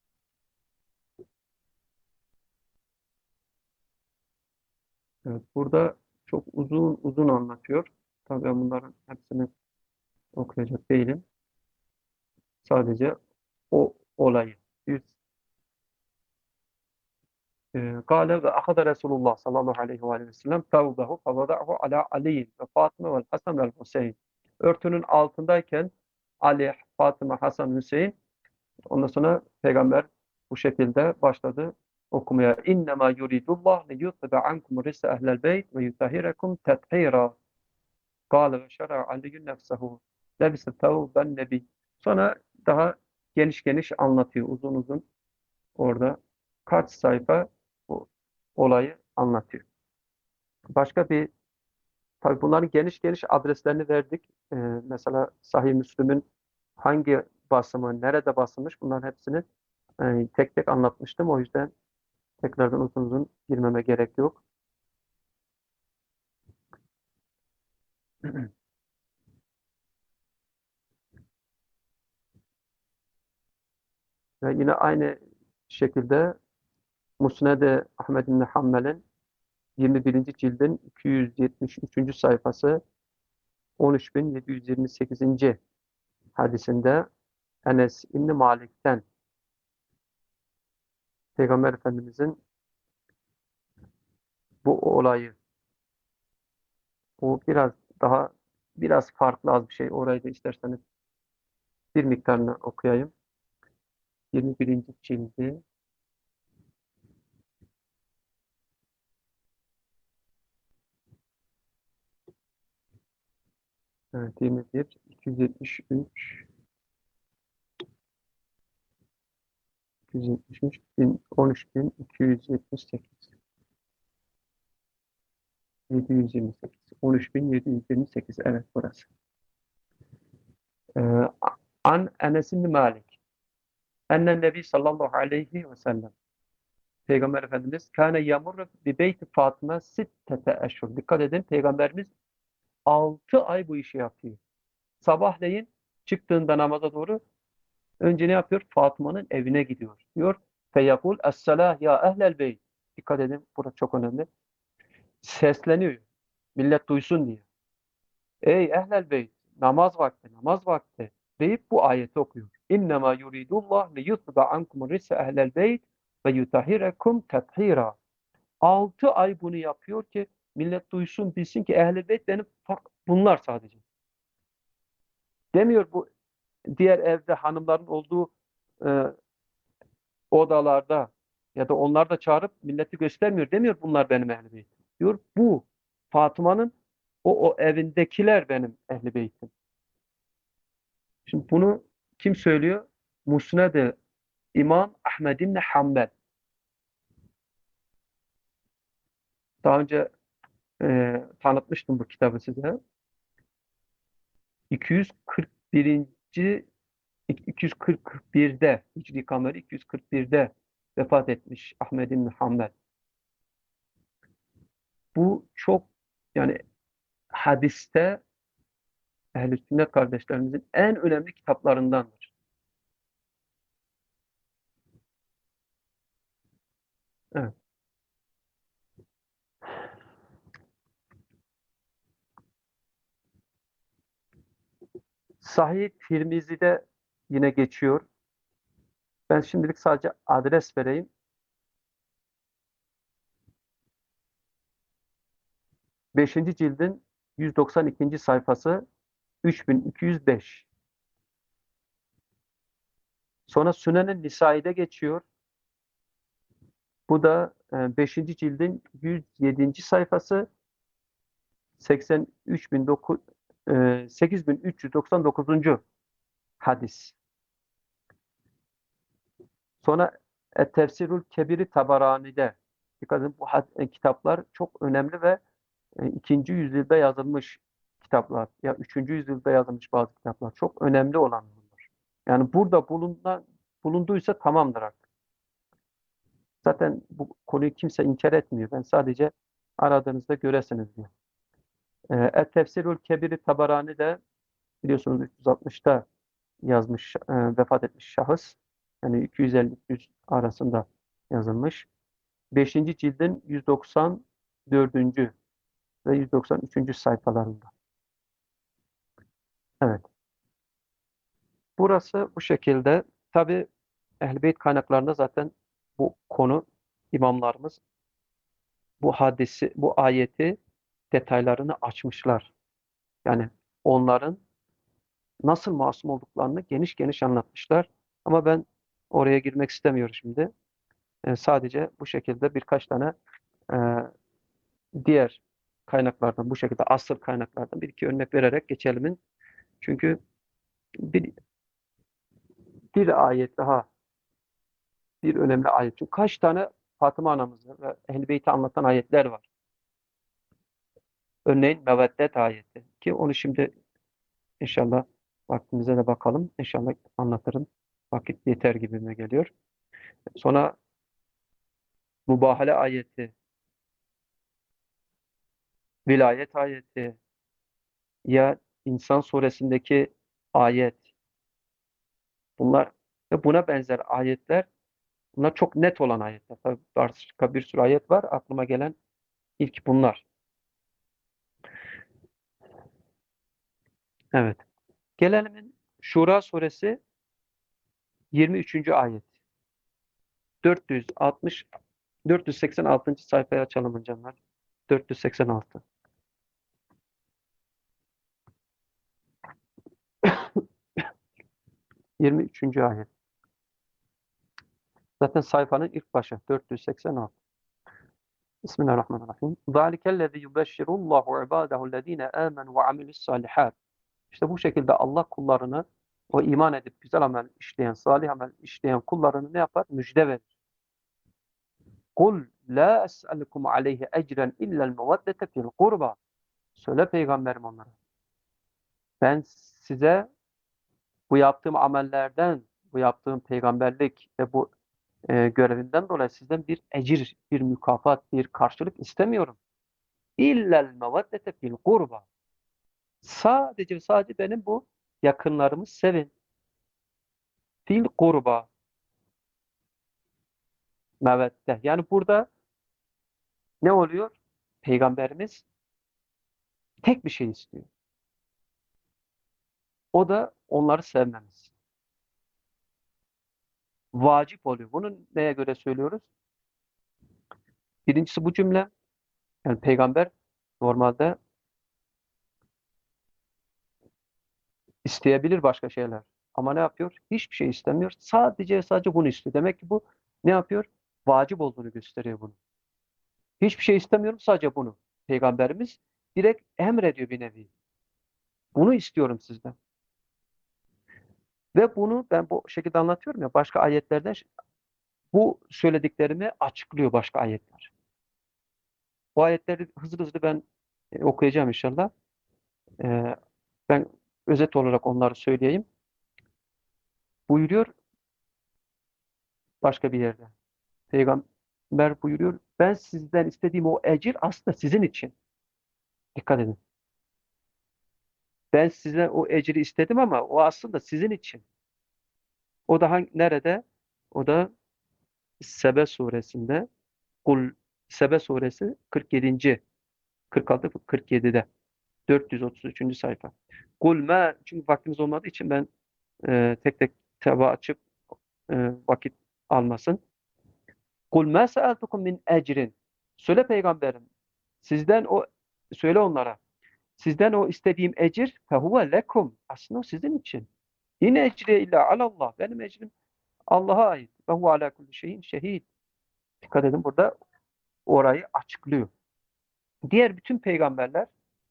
Evet, burada çok uzun uzun anlatıyor. Tabii ben bunların hepsini okuyacak değilim. Sadece o olayı. Yüz, e, Kale ve ahada Resulullah sallallahu aleyhi ve ve sellem tevbehu fevadahu ala Ali ve Fatıma ve Hasan ve Hüseyin. Örtünün altındayken Ali, Fatıma, Hasan, Hüseyin, ondan sonra Peygamber bu şekilde başladı okumaya. İnnemâ yuridullah li yutbe ankum risse ehlel beyt ve yutahhirekum tethîrâ. Kâle ve şer'a aliyyun nefsehu. Lebise tevben nebi. Sonra daha geniş geniş anlatıyor. Uzun uzun orada kaç sayfa bu olayı anlatıyor. Başka bir, tabii bunların geniş geniş adreslerini verdik. Ee, mesela Sahih Müslim'in hangi basımı, nerede basılmış, bunların hepsini e, tek tek anlatmıştım. O yüzden tekrardan uzun uzun girmeme gerek yok. Ve yine aynı şekilde Musned-i Ahmed bin Hanbel'in yirmi birinci cildin iki yüz yetmiş üçüncü sayfası, on üç bin yedi yüz yirmi sekizinci hadisinde Enes İbni Malik'ten Peygamber Efendimizin bu olayı, bu biraz daha biraz farklı az bir şey. Orayı da isterseniz bir miktarını okuyayım. yirmi birinci cildi, evet, yirmi bir, iki yüz yetmiş üç, iki yüz yetmiş üç, on üç bin iki yüz yetmiş sekiz, yedi yüz yirmi sekiz, on üç bin yedi yüz yirmi sekiz, evet burası. Ee, An Enes bin Malik. Ennen Nebi sallallahu aleyhi ve sellem. Peygamber Efendimiz kâne yamurru bi beyti Fatıma sittete eşhur. Dikkat edin, Peygamberimiz altı ay bu işi yapıyor. Sabahleyin çıktığında namaza doğru önce ne yapıyor? Fatıma'nın evine gidiyor. Diyor feyekul es-selah ya ehlel beyt. Dikkat edin, burada çok önemli. Sesleniyor. Millet duysun diye. Ey ehlel beyt, namaz vakti, namaz vakti deyip bu ayeti okuyor. İnnemâ yuridullah li yutbe ankum risse ehlel beyt ve yutahirekum tethîrâ. Altı ay bunu yapıyor ki millet duysun, bilsin ki ehl-i beyt benim, bunlar sadece. Demiyor bu diğer evde hanımların olduğu e, odalarda ya da onlar da çağırıp milleti göstermiyor. Demiyor bunlar benim ehl-i beytim. Diyor bu Fatıma'nın o, o evindekiler benim ehl-i beytim. Şimdi bunu kim söylüyor? Musned-i İmam Ahmed İbni Hanbel. Daha önce e, tanıtmıştım bu kitabı size. iki yüz kırk birinci. iki yüz kırk birde Hicri Kameri iki yüz kırk birde vefat etmiş Ahmed bin Hanbel. Bu çok, yani hadiste Ehl-i Sünnet kardeşlerimizin en önemli kitaplarındandır. Evet. Sahih Tirmizi'de yine geçiyor. Ben şimdilik sadece adres vereyim. Beşinci cildin yüz doksan ikinci sayfası, üç bin iki yüz beş. Sonra Sünen-i Nisai'de geçiyor. Bu da e, beşinci cildin yüz yedinci sayfası, seksen üç bin dokuz e, sekiz bin üç yüz doksan dokuzuncu hadis. Sonra Et-Tefsirül Kebiri Tabarani'de Dikkat edin bu had- e, kitaplar çok önemli ve e, ikinci yüzyılda yazılmış kitaplar ya üçüncü yüzyılda yazılmış bazı kitaplar çok önemli olan bunlar. Yani burada bulunan, bulunduysa tamamdır artık. Zaten bu konuyu kimse inkar etmiyor. Ben sadece aradığınızda göresiniz diye. E, Et-Tefsirül Kebir-i Tabarani de biliyorsunuz üç yüz altmışta yazmış, e, vefat etmiş şahıs. Yani iki yüz elli üç yüz arasında yazılmış. Beşinci cildin yüz doksan dördüncü ve yüz doksan üçüncü sayfalarında. Evet. Burası bu şekilde. Tabi Ehl-i Beyt kaynaklarında zaten bu konu imamlarımız bu hadisi, bu ayeti detaylarını açmışlar. Yani onların nasıl masum olduklarını geniş geniş anlatmışlar. Ama ben oraya girmek istemiyorum şimdi. E, sadece bu şekilde birkaç tane e, diğer kaynaklardan bu şekilde asıl kaynaklardan bir iki örnek vererek geçelim. Çünkü bir, bir ayet daha bir önemli ayet. Çünkü kaç tane Fatıma anamızı ve Ehl-i Beyt'i anlatan ayetler var. Örneğin Meveddet ayeti ki onu şimdi inşallah vaktimize de bakalım. İnşallah anlatırım. Vakit yeter gibime geliyor. Sonra Mübahale ayeti, Vilayet ayeti ya İnsan suresindeki ayet bunlar ve buna benzer ayetler bunlar çok net olan ayetler. Tabii başka bir sürü ayet var. Aklıma gelen ilk bunlar. Evet. Gelelim Şura suresi yirmi üçüncü ayet. dört yüz altmış dört yüz seksen altıncı sayfayı açalım hocamlar. dört yüz seksen altı. yirmi üçüncü ayet. Zaten sayfanın ilk başı dört yüz seksen altı. Bismillahirrahmanirrahim. Zalikellezî yubeşşirullâhu ibâdehüllezîne âmenû ve amilussâlihât. İşte bu şekilde Allah kullarını o iman edip güzel amel işleyen, salih amel işleyen kullarını ne yapar? Müjde verir. Kul la es'elukum aleyhi ecren illel meveddete fil kurba. Söyle peygamberim onlara. Ben size bu yaptığım amellerden, bu yaptığım peygamberlik ve bu e, görevimden dolayı sizden bir ecir, bir mükafat, bir karşılık istemiyorum. İllel meveddete fil kurba. Sadece sadece benim bu yakınlarımı sevin. Fil kurba. Mevette. Yani burada ne oluyor? Peygamberimiz tek bir şey istiyor. O da onları sevmemiz. Vacip oluyor. Bunu neye göre söylüyoruz? Birincisi bu cümle. Yani peygamber normalde isteyebilir başka şeyler. Ama ne yapıyor? Hiçbir şey istemiyor. Sadece sadece bunu istiyor. Demek ki bu ne yapıyor? Vacip olduğunu gösteriyor bunu. Hiçbir şey istemiyorum sadece bunu. Peygamberimiz direkt emrediyor bir nevi. Bunu istiyorum sizden. Ve bunu ben bu şekilde anlatıyorum ya başka ayetlerden bu söylediklerimi açıklıyor başka ayetler. Bu ayetleri hızlı hızlı ben e, okuyacağım inşallah. E, ben özet olarak onları söyleyeyim. Buyuruyor başka bir yerde. Peygamber buyuruyor. Ben sizden istediğim o ecir aslında sizin için. Dikkat edin. Ben sizden o ecri istedim ama o aslında sizin için. O da hangi, nerede? O da Sebe suresinde. Kul Sebe suresi kırk yedinci kırk altı kırk yedide. dört yüz otuz üçüncü sayfa. Kul ma çünkü vaktimiz olmadığı için ben e, tek tek kitabı açıp e, vakit almasın. Kul ma sa'altukum min ecrin. Söyle peygamberim. Sizden o söyle onlara. Sizden o istediğim ecir fehuve lekum. Aslında o sizin için. Yine ecriye illa alallah. Benim ecrim Allah'a ait. Ve huve ala kulli şeyin şehid. Dikkat edin burada orayı açıklıyor. Diğer bütün peygamberler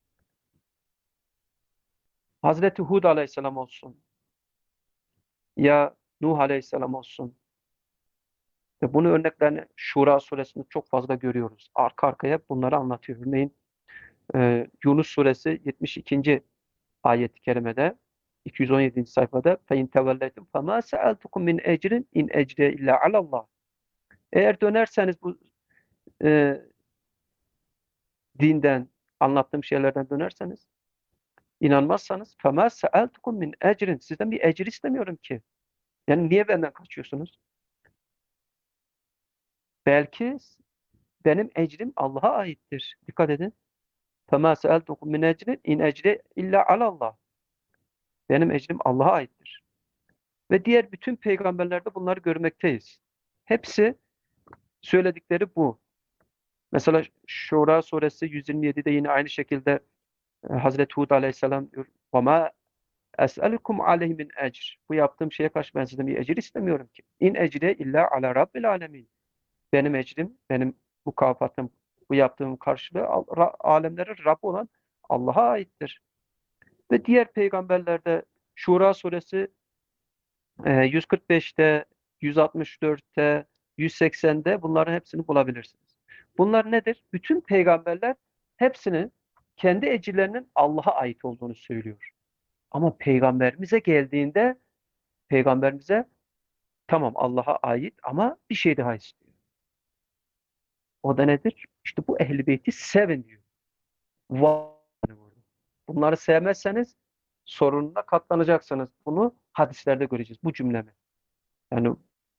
Hazreti Hud aleyhisselam olsun ya Nuh aleyhisselam olsun Ve bunun örneklerini Şura suresinde çok fazla görüyoruz. Arka arkaya bunları anlatıyor. Örneğin e, Yunus suresi yetmiş ikinci ayet-i kerimede iki yüz on yedinci sayfada فَاِنْ تَوَلَّيْتُمْ فَمَا سَأَلْتُكُمْ مِنْ اَجْرٍ اِنْ اَجْرِيَ اِلَّا عَلَى اللّٰهِ. Eğer dönerseniz bu e, dinden, anlattığım şeylerden dönerseniz, inanmazsanız فَمَا سَأَلْتُكُمْ مِنْ اَجْرٍ, sizden bir ecir istemiyorum ki. Yani niye benden kaçıyorsunuz? Belki benim ecrim Allah'a aittir. Dikkat edin. فَمَا سَأَلْتُكُمْ مِنْ اَجْرٍ اِنْ اَجْرِيَ اِلَّا عَلَى اللّٰهِ. Benim ecrim Allah'a aittir. Ve diğer bütün peygamberlerde bunları görmekteyiz. Hepsi söyledikleri bu. Mesela Şura suresi yüz yirmi yedide yine aynı şekilde e, Hazreti Hud aleyhisselam diyor. وَمَا أَسْأَلُكُمْ عَلَيْهِ مِنْ اَجْرٍ. Bu yaptığım şeye karşı ben sizden bir ecir istemiyorum ki. İn ecriye illa ala rabbil alemin. Benim ecrim, benim mukafatım, bu yaptığım karşılığı al- ra- alemlerin Rabbi olan Allah'a aittir. Ve diğer peygamberlerde Şura suresi e, yüz kırk beşte, yüz altmış dörtte, yüz seksende bunların hepsini bulabilirsiniz. Bunlar nedir? Bütün peygamberler hepsinin kendi ecirlerinin Allah'a ait olduğunu söylüyor. Ama peygamberimize geldiğinde peygamberimize tamam Allah'a ait ama bir şey daha istiyor. O da nedir? İşte bu Ehl-i Beyti sevin diyor. Va- Bunları sevmezseniz sorununa katlanacaksınız. Bunu hadislerde göreceğiz. Bu cümlemi. Yani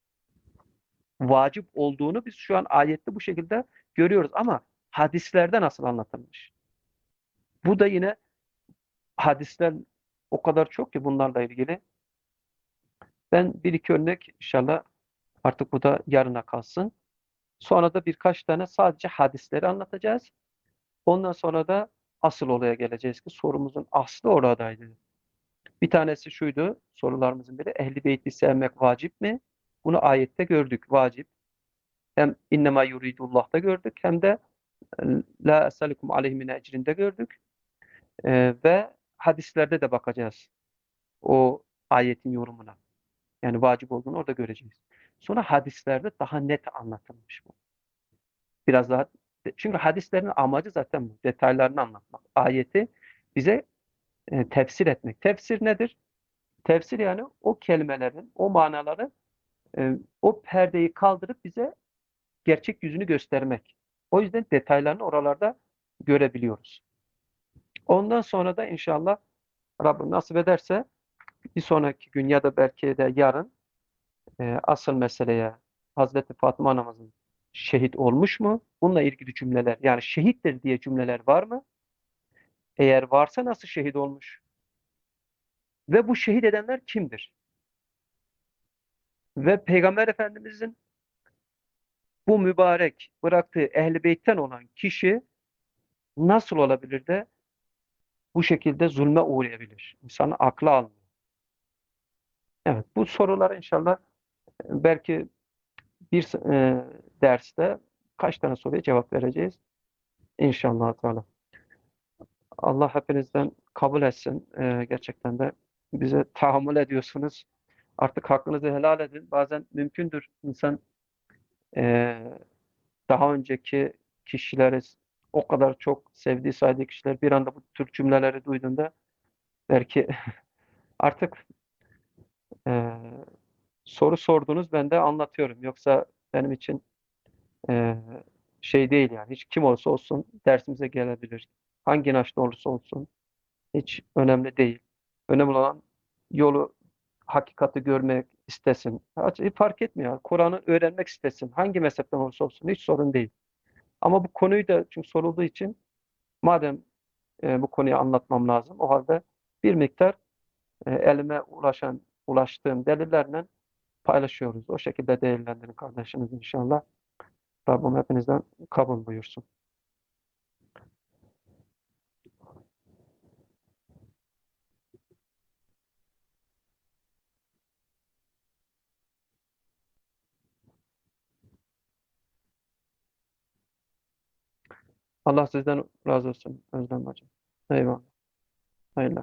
vacip olduğunu biz şu an ayette bu şekilde görüyoruz ama hadislerde nasıl anlatılmış? Bu da yine hadisler o kadar çok ki bunlarla ilgili. Ben bir iki örnek inşallah artık bu da yarına kalsın. Sonra da birkaç tane sadece hadisleri anlatacağız. Ondan sonra da asıl olaya geleceğiz ki sorumuzun aslı oradaydı. Bir tanesi şuydu, sorularımızın biri, Ehl-i Beyti sevmek vacip mi? Bunu ayette gördük, vacip. Hem innema yuridullah'ta gördük hem de la esalikum aleyhi min ecrində gördük. Ee, ve hadislerde de bakacağız o ayetin yorumuna. Yani vacip olduğunu orada göreceğiz. Sonra hadislerde daha net anlatılmış bu. Biraz daha, çünkü hadislerin amacı zaten bu. Detaylarını anlatmak. Ayeti bize e, tefsir etmek. Tefsir nedir? Tefsir yani o kelimelerin, o manaları, e, o perdeyi kaldırıp bize gerçek yüzünü göstermek. O yüzden detaylarını oralarda görebiliyoruz. Ondan sonra da inşallah Rabbim nasip ederse bir sonraki gün ya da belki de yarın e, asıl meseleye, Hazreti Fatıma anamızın şehit olmuş mu? Bununla ilgili cümleler, yani şehittir diye cümleler var mı? Eğer varsa nasıl şehit olmuş? Ve bu şehit edenler kimdir? Ve Peygamber Efendimizin bu mübarek bıraktığı Ehl-i Beyt'ten olan kişi nasıl olabilir de bu şekilde zulme uğrayabilir? İnsanın aklı almıyor. Evet, bu sorular inşallah e, belki bir e, derste kaç tane soruya cevap vereceğiz inşallah Teala. Allah hepinizden kabul etsin. E, gerçekten de bize tahammül ediyorsunuz. Artık hakkınızı helal edin. Bazen mümkündür insan e, daha önceki kişileri o kadar çok sevdiği, saydığı kişiler bir anda bu tür cümleleri duyduğunda belki artık e, soru sordunuz, ben de anlatıyorum. Yoksa benim için e, şey değil yani. Hiç kim olursa olsun dersimize gelebilir. Hangi inançta olursa olsun hiç önemli değil. Önemli olan yolu, hakikati görmek istesin. Hiç fark etmiyor. Kur'an'ı öğrenmek istesin. Hangi mezhepten olursa olsun hiç sorun değil. Ama bu konuyu da çünkü sorulduğu için madem e, bu konuyu anlatmam lazım, o halde bir miktar e, elime ulaşan, ulaştığım delillerle paylaşıyoruz. O şekilde değerlendirin kardeşiniz inşallah. Rabbim hepinizden kabul buyursun. Allah sizden razı olsun Özlem Hocam. Eyvallah. Hayırlı.